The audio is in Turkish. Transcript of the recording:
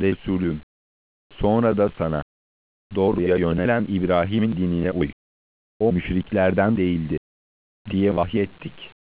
Resulüm. Sonra da sana, doğruya yönelen İbrahim'in dinine uy. O müşriklerden değildi, diye vahyettik.